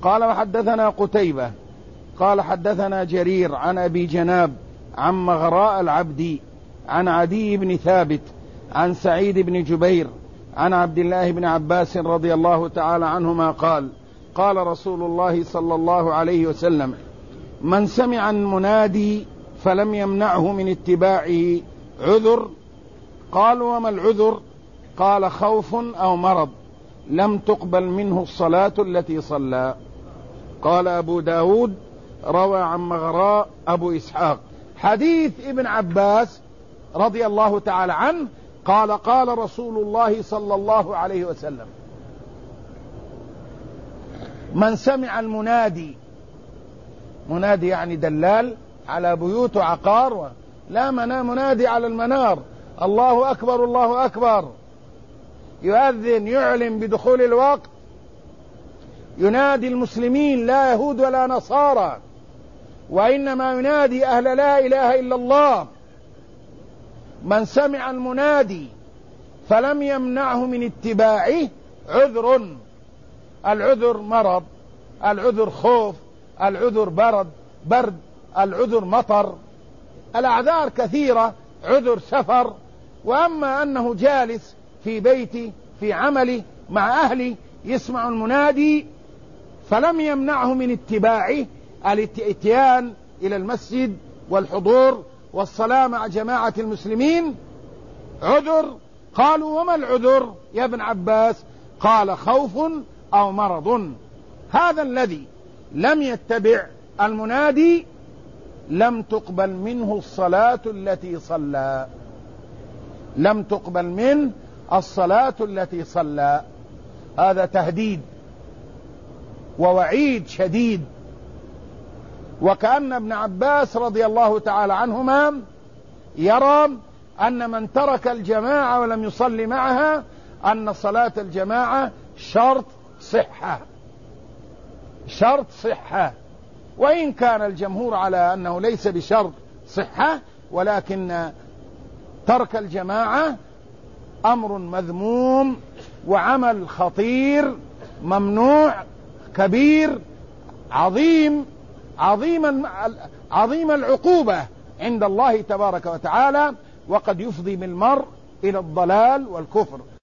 قال وحدثنا قتيبة قال حدثنا جرير عن أبي جناب عن مغراء العبدي عن عدي بن ثابت عن سعيد بن جبير عن عبد الله بن عباس رضي الله تعالى عنهما قال قال رسول الله صلى الله عليه وسلم: من سمع المنادي فلم يمنعه من اتباعه عذر. قالوا: وما العذر؟ قال: خوف أو مرض لم تقبل منه الصلاة التي صلى. قال أبو داود: روى عن مغراء أبو إسحاق. حديث ابن عباس رضي الله تعالى عنه قال: قال رسول الله صلى الله عليه وسلم: من سمع المنادي، منادي يعني دلال على بيوت وعقار، لا منادي على المنار، الله أكبر الله أكبر، يؤذن يعلم بدخول الوقت، ينادي المسلمين لا يهود ولا نصارى، وإنما ينادي أهل لا إله إلا الله. من سمع المنادي فلم يمنعه من اتباعه عذر، العذر مرض، العذر خوف، العذر برد، العذر مطر، الأعذار كثيرة، عذر سفر. وأما أنه جالس في بيتي في عملي مع أهلي يسمع المنادي فلم يمنعه من اتباعه الاتيان إلى المسجد والحضور والصلاة مع جماعة المسلمين، عذر. قالوا: وما العذر يا ابن عباس؟ قال: خوف أو مرض. هذا الذي لم يتبع المنادي لم تقبل منه الصلاة التي صلى، لم تقبل منه الصلاة التي صلى. هذا تهديد ووعيد شديد. وكأن ابن عباس رضي الله تعالى عنهما يرى أن من ترك الجماعة ولم يصلي معها أن صلاة الجماعة شرط صحة، شرط صحة، وإن كان الجمهور على أنه ليس بشرط صحة، ولكن ترك الجماعة أمر مذموم وعمل خطير ممنوع كبير عظيم العقوبة عند الله تبارك وتعالى، وقد يفضي بالمرء إلى الضلال والكفر.